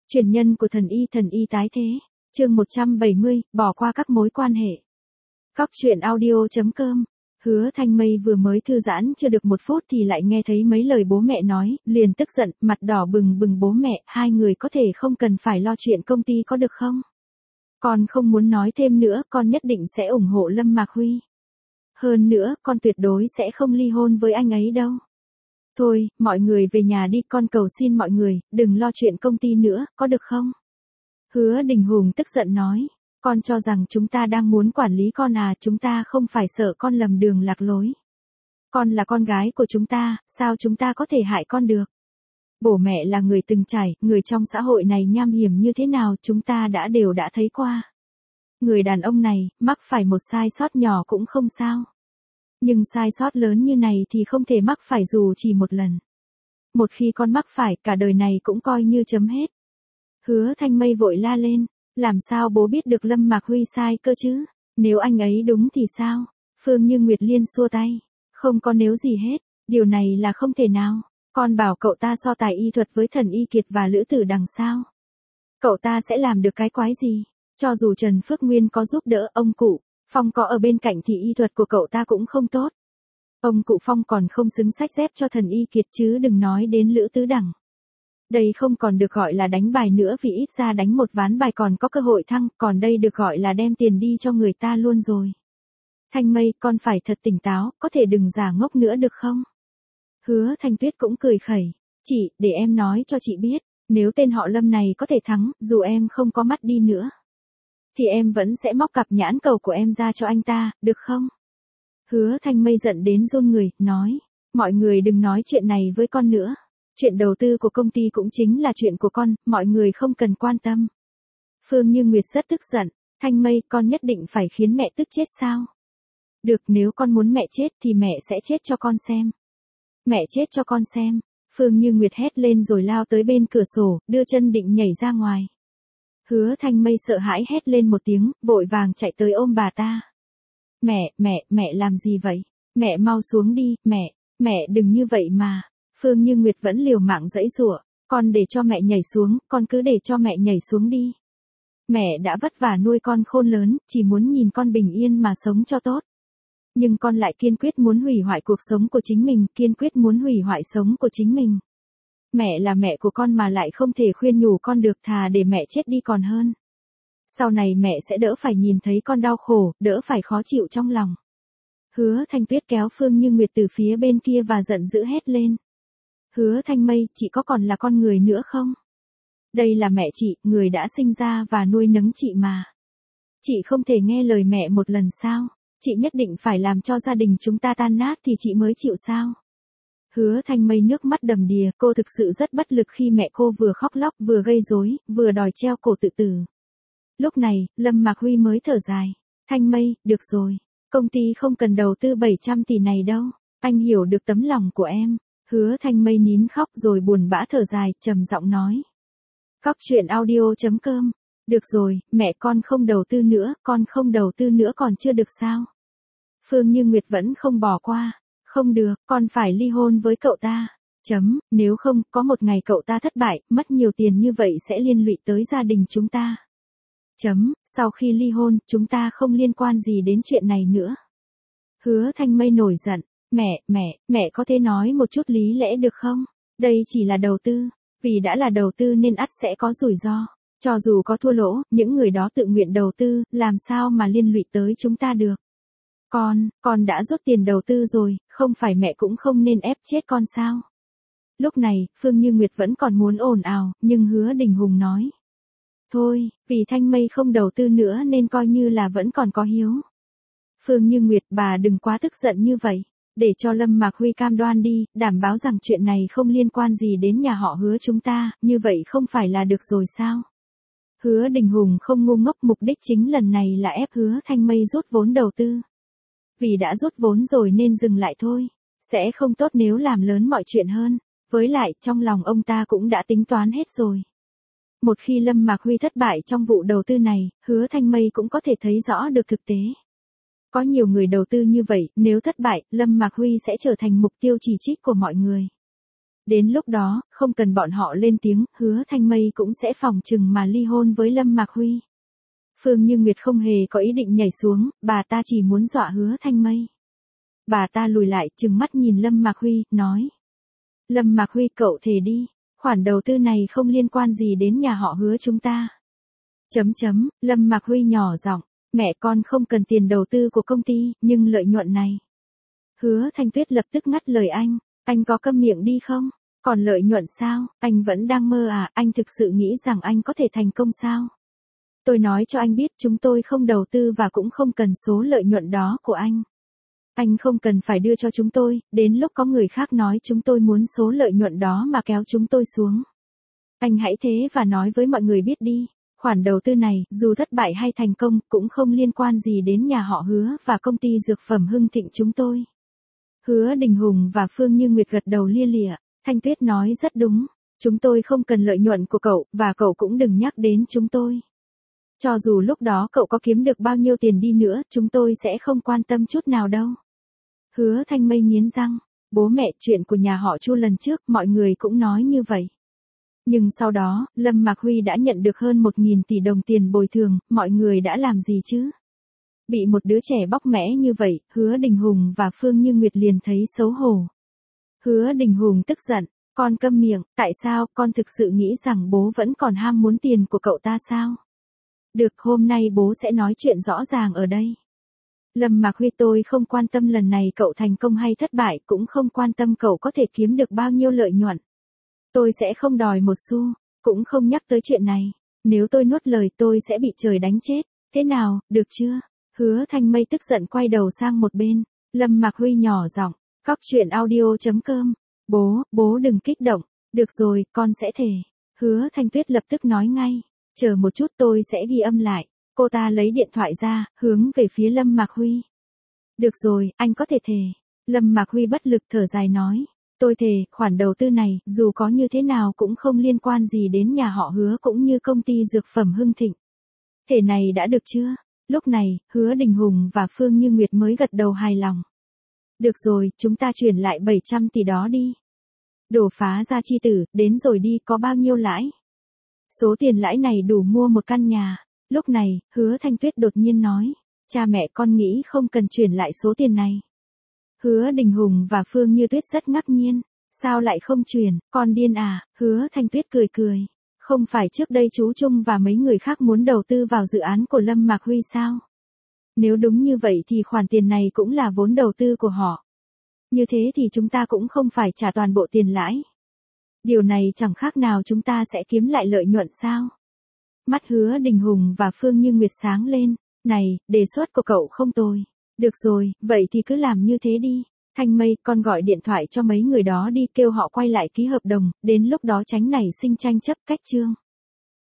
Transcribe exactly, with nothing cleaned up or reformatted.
Truyền nhân của thần y thần y tái thế. Chương một trăm bảy mươi, bỏ qua các mối quan hệ. Cóc truyện audio.com. Hứa Thanh Mây vừa mới thư giãn chưa được một phút thì lại nghe thấy mấy lời bố mẹ nói, liền tức giận, mặt đỏ bừng bừng. Bố mẹ, hai người có thể không cần phải lo chuyện công ty có được không? Con không muốn nói thêm nữa, con nhất định sẽ ủng hộ Lâm Mạc Huy. Hơn nữa, con tuyệt đối sẽ không ly hôn với anh ấy đâu. Thôi, mọi người về nhà đi, con cầu xin mọi người, đừng lo chuyện công ty nữa, có được không? Hứa Đình Hùng tức giận nói, con cho rằng chúng ta đang muốn quản lý con à, chúng ta không phải sợ con lầm đường lạc lối. Con là con gái của chúng ta, sao chúng ta có thể hại con được? Bố mẹ là người từng trải, người trong xã hội này nham hiểm như thế nào chúng ta đã đều đã thấy qua. Người đàn ông này, mắc phải một sai sót nhỏ cũng không sao. Nhưng sai sót lớn như này thì không thể mắc phải dù chỉ một lần. Một khi con mắc phải, cả đời này cũng coi như chấm hết. Hứa Thanh Mây vội la lên, làm sao bố biết được Lâm Mạc Huy sai cơ chứ? Nếu anh ấy đúng thì sao? Phương Như Nguyệt Liên xua tay, không có nếu gì hết, điều này là không thể nào. Con bảo cậu ta so tài y thuật với Thần Y Kiệt và Lữ Tử Đằng sao? Cậu ta sẽ làm được cái quái gì? Cho dù Trần Phước Nguyên có giúp đỡ ông cụ Phong có ở bên cạnh thì y thuật của cậu ta cũng không tốt. Ông cụ Phong còn không xứng sách dép cho Thần Y Kiệt chứ đừng nói đến Lữ Tứ Đẳng. Đây không còn được gọi là đánh bài nữa vì ít ra đánh một ván bài còn có cơ hội thăng, còn đây được gọi là đem tiền đi cho người ta luôn rồi. Thanh Mây, con phải thật tỉnh táo, có thể đừng giả ngốc nữa được không? Hứa Thanh Tuyết cũng cười khẩy, chị, để em nói cho chị biết, nếu tên họ Lâm này có thể thắng, dù em không có mắt đi nữa, thì em vẫn sẽ móc cặp nhãn cầu của em ra cho anh ta, được không? Hứa Thanh Mây giận đến run người, nói, mọi người đừng nói chuyện này với con nữa. Chuyện đầu tư của công ty cũng chính là chuyện của con, mọi người không cần quan tâm. Phương Như Nguyệt rất tức giận, Thanh Mây, con nhất định phải khiến mẹ tức chết sao? Được, nếu con muốn mẹ chết thì mẹ sẽ chết cho con xem. Mẹ chết cho con xem. Phương Như Nguyệt hét lên rồi lao tới bên cửa sổ, đưa chân định nhảy ra ngoài. Hứa Thanh Mây sợ hãi hét lên một tiếng, vội vàng chạy tới ôm bà ta. Mẹ, mẹ, mẹ làm gì vậy? Mẹ mau xuống đi, mẹ, mẹ đừng như vậy mà. Phương Như Nguyệt vẫn liều mạng giãy giụa, con để cho mẹ nhảy xuống, con cứ để cho mẹ nhảy xuống đi. Mẹ đã vất vả nuôi con khôn lớn, chỉ muốn nhìn con bình yên mà sống cho tốt. Nhưng con lại kiên quyết muốn hủy hoại cuộc sống của chính mình, kiên quyết muốn hủy hoại sống của chính mình. Mẹ là mẹ của con mà lại không thể khuyên nhủ con được, thà để mẹ chết đi còn hơn. Sau này mẹ sẽ đỡ phải nhìn thấy con đau khổ, đỡ phải khó chịu trong lòng. Hứa Thanh Tuyết kéo Phương Như Nguyệt từ phía bên kia và giận dữ hét lên. Hứa Thanh Mây, chị có còn là con người nữa không? Đây là mẹ chị, người đã sinh ra và nuôi nấng chị mà. Chị không thể nghe lời mẹ một lần sao? Chị nhất định phải làm cho gia đình chúng ta tan nát thì chị mới chịu sao? Hứa Thanh Mây nước mắt đầm đìa, cô thực sự rất bất lực khi mẹ cô vừa khóc lóc, vừa gây rối, vừa đòi treo cổ tự tử. Lúc này, Lâm Mạc Huy mới thở dài. Thanh Mây, được rồi. Công ty không cần đầu tư bảy trăm tỷ này đâu. Anh hiểu được tấm lòng của em. Hứa Thanh Mây nín khóc rồi buồn bã thở dài, trầm giọng nói. Cóc truyện audio.com. Được rồi, mẹ con không đầu tư nữa, con không đầu tư nữa còn chưa được sao? Phương Như Nguyệt vẫn không bỏ qua. Không được, con phải ly hôn với cậu ta. Chấm, nếu không, có một ngày cậu ta thất bại, mất nhiều tiền như vậy sẽ liên lụy tới gia đình chúng ta. Chấm, sau khi ly hôn, chúng ta không liên quan gì đến chuyện này nữa. Hứa Thanh Mây nổi giận. Mẹ, mẹ, mẹ có thể nói một chút lý lẽ được không? Đây chỉ là đầu tư. Vì đã là đầu tư nên ắt sẽ có rủi ro. Cho dù có thua lỗ, những người đó tự nguyện đầu tư, làm sao mà liên lụy tới chúng ta được? Con, con đã rút tiền đầu tư rồi, không phải mẹ cũng không nên ép chết con sao? Lúc này, Phương Như Nguyệt vẫn còn muốn ồn ào, nhưng Hứa Đình Hùng nói. Thôi, vì Thanh Mây không đầu tư nữa nên coi như là vẫn còn có hiếu. Phương Như Nguyệt, bà đừng quá tức giận như vậy. Để cho Lâm Mạc Huy cam đoan đi, đảm bảo rằng chuyện này không liên quan gì đến nhà họ Hứa chúng ta, như vậy không phải là được rồi sao? Hứa Đình Hùng không ngu ngốc, mục đích chính lần này là ép Hứa Thanh Mây rút vốn đầu tư. Vì đã rút vốn rồi nên dừng lại thôi, sẽ không tốt nếu làm lớn mọi chuyện hơn, với lại trong lòng ông ta cũng đã tính toán hết rồi. Một khi Lâm Mạc Huy thất bại trong vụ đầu tư này, Hứa Thanh Mây cũng có thể thấy rõ được thực tế. Có nhiều người đầu tư như vậy, nếu thất bại, Lâm Mạc Huy sẽ trở thành mục tiêu chỉ trích của mọi người. Đến lúc đó, không cần bọn họ lên tiếng, Hứa Thanh Mây cũng sẽ phòng chừng mà ly hôn với Lâm Mạc Huy. Phương Như Nguyệt không hề có ý định nhảy xuống, bà ta chỉ muốn dọa Hứa Thanh Mây. Bà ta lùi lại, trừng mắt nhìn Lâm Mạc Huy, nói. Lâm Mạc Huy, cậu thề đi, khoản đầu tư này không liên quan gì đến nhà họ Hứa chúng ta. Chấm chấm, Lâm Mạc Huy nhỏ giọng, mẹ con không cần tiền đầu tư của công ty, nhưng lợi nhuận này. Hứa Thanh Tuyết lập tức ngắt lời anh, anh có câm miệng đi không? Còn lợi nhuận sao? Anh vẫn đang mơ à? Anh thực sự nghĩ rằng anh có thể thành công sao? Tôi nói cho anh biết chúng tôi không đầu tư và cũng không cần số lợi nhuận đó của anh. Anh không cần phải đưa cho chúng tôi, đến lúc có người khác nói chúng tôi muốn số lợi nhuận đó mà kéo chúng tôi xuống. Anh hãy thế và nói với mọi người biết đi, khoản đầu tư này, dù thất bại hay thành công, cũng không liên quan gì đến nhà họ Hứa và công ty dược phẩm Hưng Thịnh chúng tôi. Hứa Đình Hùng và Phương Như Nguyệt gật đầu lia lịa, Thanh Tuyết nói rất đúng, chúng tôi không cần lợi nhuận của cậu, và cậu cũng đừng nhắc đến chúng tôi. Cho dù lúc đó cậu có kiếm được bao nhiêu tiền đi nữa, chúng tôi sẽ không quan tâm chút nào đâu. Hứa Thanh Mây nghiến răng, bố mẹ, chuyện của nhà họ Chu lần trước, mọi người cũng nói như vậy. Nhưng sau đó, Lâm Mạc Huy đã nhận được hơn một nghìn tỷ đồng tiền bồi thường, mọi người đã làm gì chứ? Bị một đứa trẻ bóc mẽ như vậy, Hứa Đình Hùng và Phương Như Nguyệt liền thấy xấu hổ. Hứa Đình Hùng tức giận, con câm miệng, tại sao, con thực sự nghĩ rằng bố vẫn còn ham muốn tiền của cậu ta sao? Được, hôm nay bố sẽ nói chuyện rõ ràng ở đây. Lâm Mạc Huy, tôi không quan tâm lần này cậu thành công hay thất bại, cũng không quan tâm cậu có thể kiếm được bao nhiêu lợi nhuận. Tôi sẽ không đòi một xu, cũng không nhắc tới chuyện này. Nếu tôi nuốt lời tôi sẽ bị trời đánh chết. Thế nào, được chưa? Hứa Thanh Mây tức giận quay đầu sang một bên. Lâm Mạc Huy nhỏ giọng, cóc truyện audio chấm com. Bố, bố đừng kích động. Được rồi, con sẽ thề. Hứa Thanh Tuyết lập tức nói ngay. Chờ một chút, tôi sẽ ghi âm lại. Cô ta lấy điện thoại ra, hướng về phía Lâm Mạc Huy. Được rồi, anh có thể thề. Lâm Mạc Huy bất lực thở dài nói. Tôi thề, khoản đầu tư này, dù có như thế nào cũng không liên quan gì đến nhà họ Hứa cũng như công ty dược phẩm Hưng Thịnh. Thể này đã được chưa? Lúc này, Hứa Đình Hùng và Phương Như Nguyệt mới gật đầu hài lòng. Được rồi, chúng ta chuyển lại bảy trăm tỷ đó đi. Đổ phá ra chi tử, đến rồi đi, có bao nhiêu lãi? Số tiền lãi này đủ mua một căn nhà. Lúc này, Hứa Thanh Tuyết đột nhiên nói, cha mẹ con nghĩ không cần chuyển lại số tiền này. Hứa Đình Hùng và Phương Như Tuyết rất ngạc nhiên, sao lại không chuyển, con điên à? Hứa Thanh Tuyết cười cười, không phải trước đây chú Trung và mấy người khác muốn đầu tư vào dự án của Lâm Mạc Huy sao? Nếu đúng như vậy thì khoản tiền này cũng là vốn đầu tư của họ. Như thế thì chúng ta cũng không phải trả toàn bộ tiền lãi. Điều này chẳng khác nào chúng ta sẽ kiếm lại lợi nhuận sao? Mắt Hứa Đình Hùng và Phương Như Nguyệt sáng lên, này, đề xuất của cậu không tồi. Được rồi, vậy thì cứ làm như thế đi. Thanh Mây, con gọi điện thoại cho mấy người đó đi, kêu họ quay lại ký hợp đồng, đến lúc đó tránh nảy sinh tranh chấp cách chương.